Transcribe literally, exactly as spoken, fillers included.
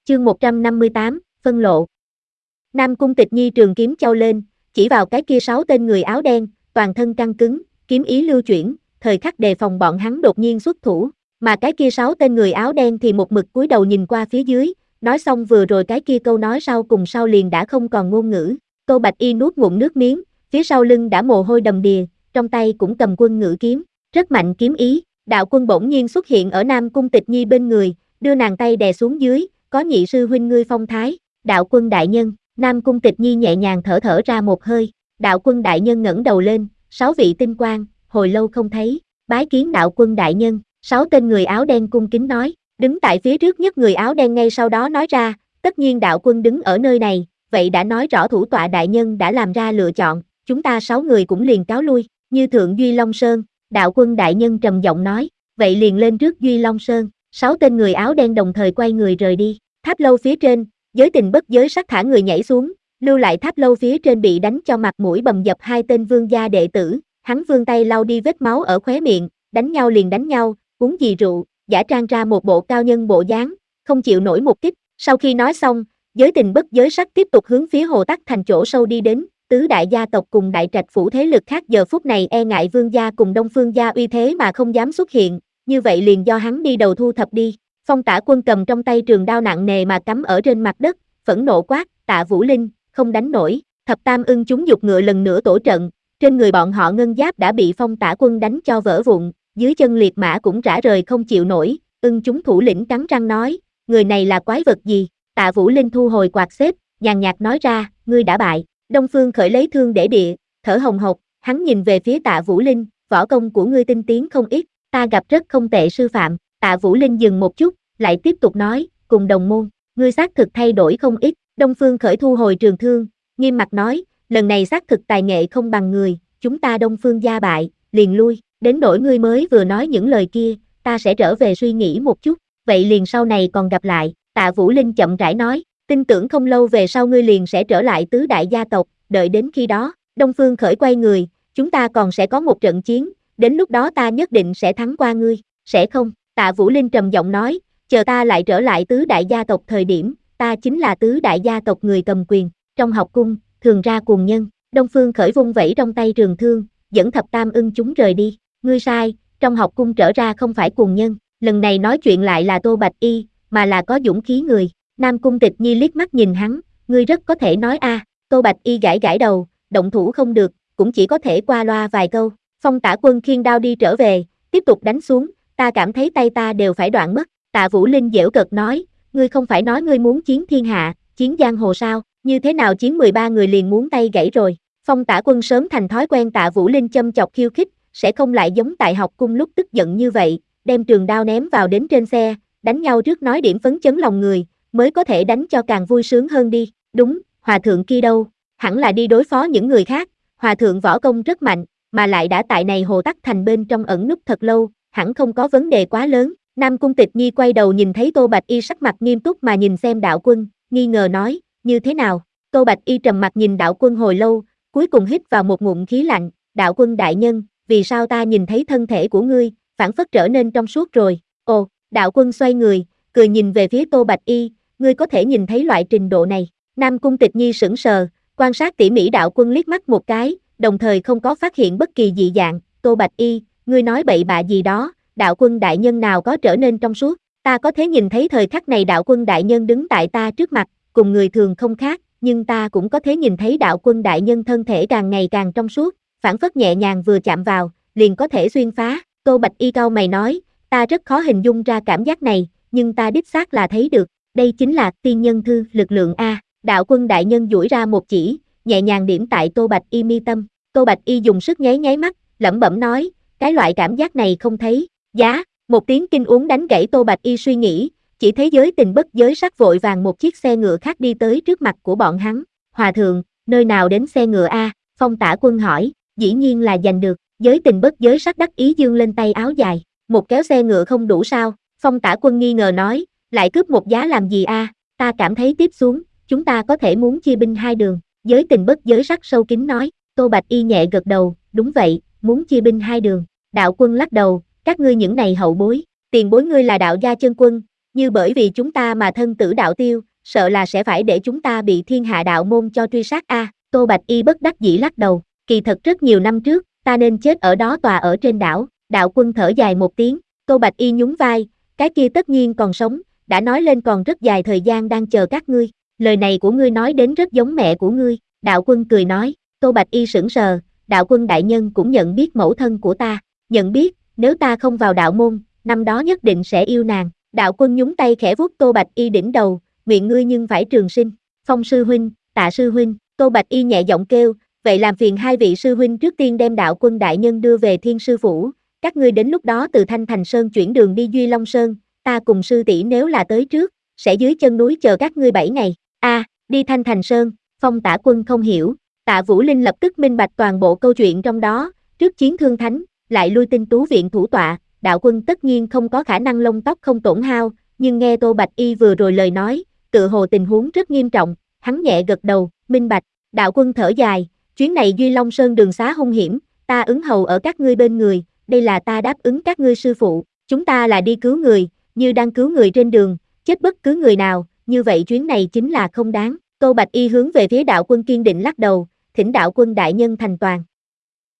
Chương một trăm năm mươi tám, phân lộ. Nam Cung Tịch Nhi trường kiếm chau lên, chỉ vào cái kia sáu tên người áo đen, toàn thân căng cứng, kiếm ý lưu chuyển, thời khắc đề phòng bọn hắn đột nhiên xuất thủ, mà cái kia sáu tên người áo đen thì một mực cúi đầu nhìn qua phía dưới, nói xong vừa rồi cái kia câu nói sau cùng sau liền đã không còn ngôn ngữ. Tô Bạch Y nuốt ngụm nước miếng, phía sau lưng đã mồ hôi đầm đìa, trong tay cũng cầm quân ngữ kiếm, rất mạnh kiếm ý. Đạo Quân bỗng nhiên xuất hiện ở Nam Cung Tịch Nhi bên người, đưa nàng tay đè xuống dưới, có nhị sư huynh ngươi phong thái. Đạo Quân đại nhân. Nam Cung Tịch Nhi nhẹ nhàng thở thở ra một hơi. Đạo Quân đại nhân ngẩng đầu lên, sáu vị tinh quang, hồi lâu không thấy, bái kiến Đạo Quân đại nhân. Sáu tên người áo đen cung kính nói, đứng tại phía trước nhất người áo đen ngay sau đó nói ra, tất nhiên Đạo Quân đứng ở nơi này, vậy đã nói rõ thủ tọa đại nhân đã làm ra lựa chọn, chúng ta sáu người cũng liền cáo lui. Như Thượng Duy Long Sơn. Đạo Quân đại nhân trầm giọng nói, vậy liền lên trước Duy Long Sơn. Sáu tên người áo đen đồng thời quay người rời đi. Tháp lâu phía trên, Giới Tình bất giới sắc thả người nhảy xuống, lưu lại tháp lâu phía trên bị đánh cho mặt mũi bầm dập hai tên vương gia đệ tử, hắn vươn tay lau đi vết máu ở khóe miệng, đánh nhau liền đánh nhau, uống gì rượu, giả trang ra một bộ cao nhân bộ dáng, không chịu nổi một kích. Sau khi nói xong, Giới Tình bất giới sắc tiếp tục hướng phía Hồ Tắc Thành chỗ sâu đi đến. Tứ đại gia tộc cùng đại trạch phủ thế lực khác giờ phút này e ngại vương gia cùng Đông Phương gia uy thế mà không dám xuất hiện, như vậy liền do hắn đi đầu thu thập đi. Phong Tả Quân cầm trong tay trường đao nặng nề mà cắm ở trên mặt đất, phẫn nộ quát, Tạ Vũ Linh, không đánh nổi. Thập Tam Ưng chúng dục ngựa lần nữa tổ trận, trên người bọn họ ngân giáp đã bị Phong Tả Quân đánh cho vỡ vụn, dưới chân liệt mã cũng rã rời không chịu nổi. Ưng chúng thủ lĩnh cắn răng nói, người này là quái vật gì? Tạ Vũ Linh thu hồi quạt xếp, nhàn nhạt nói ra, ngươi đã bại. Đông Phương Khởi lấy thương để địa, thở hồng hộc, hắn nhìn về phía Tạ Vũ Linh, võ công của ngươi tinh tiến không ít, ta gặp rất không tệ sư phạm. Tạ Vũ Linh dừng một chút, lại tiếp tục nói, cùng đồng môn, ngươi xác thực thay đổi không ít. Đông Phương Khởi thu hồi trường thương, nghiêm mặt nói, lần này xác thực tài nghệ không bằng người, chúng ta Đông Phương gia bại, liền lui, đến nỗi ngươi mới vừa nói những lời kia, ta sẽ trở về suy nghĩ một chút, vậy liền sau này còn gặp lại. Tạ Vũ Linh chậm rãi nói, tin tưởng không lâu về sau ngươi liền sẽ trở lại tứ đại gia tộc, đợi đến khi đó. Đông Phương Khởi quay người, chúng ta còn sẽ có một trận chiến, đến lúc đó ta nhất định sẽ thắng qua ngươi, sẽ không? Tạ Vũ Linh trầm giọng nói, chờ ta lại trở lại tứ đại gia tộc thời điểm, ta chính là tứ đại gia tộc người cầm quyền. Trong học cung, thường ra cuồng nhân. Đông Phương Khởi vung vẩy trong tay trường thương, dẫn Thập Tam Ưng chúng rời đi. Ngươi sai, trong học cung trở ra không phải cuồng nhân, lần này nói chuyện lại là Tô Bạch Y, mà là có dũng khí người. Nam Cung Tịch Nhi liếc mắt nhìn hắn, ngươi rất có thể nói a. À. Tô Bạch Y gãi gãi đầu, động thủ không được, cũng chỉ có thể qua loa vài câu. Phong Tả Quân khiêng đao đi trở về, tiếp tục đánh xuống, ta cảm thấy tay ta đều phải đoạn mất. Tạ Vũ Linh giễu cợt nói, ngươi không phải nói ngươi muốn chiến thiên hạ, chiến giang hồ sao, như thế nào chiến mười ba người liền muốn tay gãy rồi. Phong Tả Quân sớm thành thói quen Tạ Vũ Linh châm chọc khiêu khích, sẽ không lại giống tại học cung lúc tức giận như vậy, đem trường đao ném vào đến trên xe, đánh nhau trước nói điểm phấn chấn lòng người, mới có thể đánh cho càng vui sướng hơn đi. Đúng, hòa thượng kia đâu, hẳn là đi đối phó những người khác, hòa thượng võ công rất mạnh, mà lại đã tại này Hồ Tắc Thành bên trong ẩn núp thật lâu, hẳn không có vấn đề quá lớn. Nam Cung Tịch Nhi quay đầu nhìn thấy Tô Bạch Y sắc mặt nghiêm túc mà nhìn xem Đạo Quân, nghi ngờ nói, như thế nào? Tô Bạch Y trầm mặt nhìn Đạo Quân hồi lâu, cuối cùng hít vào một ngụm khí lạnh, Đạo Quân đại nhân, vì sao ta nhìn thấy thân thể của ngươi, phản phất trở nên trong suốt rồi? Ồ, Đạo Quân xoay người, cười nhìn về phía Tô Bạch Y, ngươi có thể nhìn thấy loại trình độ này. Nam Cung Tịch Nhi sững sờ, quan sát tỉ mỉ Đạo Quân liếc mắt một cái, đồng thời không có phát hiện bất kỳ dị dạng. Tô Bạch Y, ngươi nói bậy bạ gì đó, Đạo Quân đại nhân nào có trở nên trong suốt, ta có thể nhìn thấy thời khắc này Đạo Quân đại nhân đứng tại ta trước mặt, cùng người thường không khác, nhưng ta cũng có thể nhìn thấy Đạo Quân đại nhân thân thể càng ngày càng trong suốt, phản phất nhẹ nhàng vừa chạm vào, liền có thể xuyên phá. Tô Bạch Y cau mày nói, ta rất khó hình dung ra cảm giác này, nhưng ta đích xác là thấy được, đây chính là tiên nhân thư lực lượng a. Đạo Quân đại nhân duỗi ra một chỉ, nhẹ nhàng điểm tại Tô Bạch Y mi tâm. Tô Bạch Y dùng sức nháy nháy mắt, lẩm bẩm nói, cái loại cảm giác này không thấy. Giá, một tiếng kinh uống đánh gãy Tô Bạch Y suy nghĩ, chỉ thấy Giới Tình bất giới sắc vội vàng một chiếc xe ngựa khác đi tới trước mặt của bọn hắn. Hòa thượng, nơi nào đến xe ngựa a? Phong Tả Quân hỏi, dĩ nhiên là giành được. Giới Tình bất giới sắc đắc ý dương lên tay áo dài, một kéo xe ngựa không đủ sao? Phong Tả Quân nghi ngờ nói, lại cướp một giá làm gì a? Ta cảm thấy tiếp xuống, chúng ta có thể muốn chia binh hai đường. Giới Tình bất giới sắc sâu kín nói. Tô Bạch Y nhẹ gật đầu, đúng vậy, muốn chia binh hai đường. Đạo Quân lắc đầu, các ngươi những này hậu bối, tiền bối ngươi là đạo gia chân quân, như bởi vì chúng ta mà thân tử đạo tiêu, sợ là sẽ phải để chúng ta bị thiên hạ đạo môn cho truy sát a. À, Tô Bạch Y bất đắc dĩ lắc đầu, kỳ thật rất nhiều năm trước, ta nên chết ở đó tòa ở trên đảo, đạo quân thở dài một tiếng, Tô Bạch Y nhún vai, cái kia tất nhiên còn sống, đã nói lên còn rất dài thời gian đang chờ các ngươi, lời này của ngươi nói đến rất giống mẹ của ngươi, đạo quân cười nói, Tô Bạch Y sững sờ, đạo quân đại nhân cũng nhận biết mẫu thân của ta, nhận biết, nếu ta không vào đạo môn, năm đó nhất định sẽ yêu nàng, đạo quân nhúng tay khẽ vuốt Tô Bạch Y đỉnh đầu, miệng ngươi nhưng phải trường sinh, Phong sư huynh, Tạ sư huynh, Tô Bạch Y nhẹ giọng kêu, vậy làm phiền hai vị sư huynh trước tiên đem đạo quân đại nhân đưa về Thiên sư phủ, các ngươi đến lúc đó từ Thanh Thành Sơn chuyển đường đi Duy Long Sơn, ta cùng sư tỷ nếu là tới trước, sẽ dưới chân núi chờ các ngươi bảy ngày. A, à, đi Thanh Thành Sơn, Phong Tả Quân không hiểu, Tạ Vũ Linh lập tức minh bạch toàn bộ câu chuyện trong đó, trước chiến thương thánh, lại lui tinh tú viện thủ tọa, đạo quân tất nhiên không có khả năng lông tóc không tổn hao, nhưng nghe Tô Bạch Y vừa rồi lời nói, tựa hồ tình huống rất nghiêm trọng, hắn nhẹ gật đầu, minh bạch, đạo quân thở dài, chuyến này Duy Long Sơn đường xá hung hiểm, ta ứng hầu ở các ngươi bên người, đây là ta đáp ứng các ngươi sư phụ, chúng ta là đi cứu người, như đang cứu người trên đường, chết bất cứ người nào, như vậy chuyến này chính là không đáng. Tô Bạch Y hướng về phía đạo quân kiên định lắc đầu, thỉnh đạo quân đại nhân thành toàn.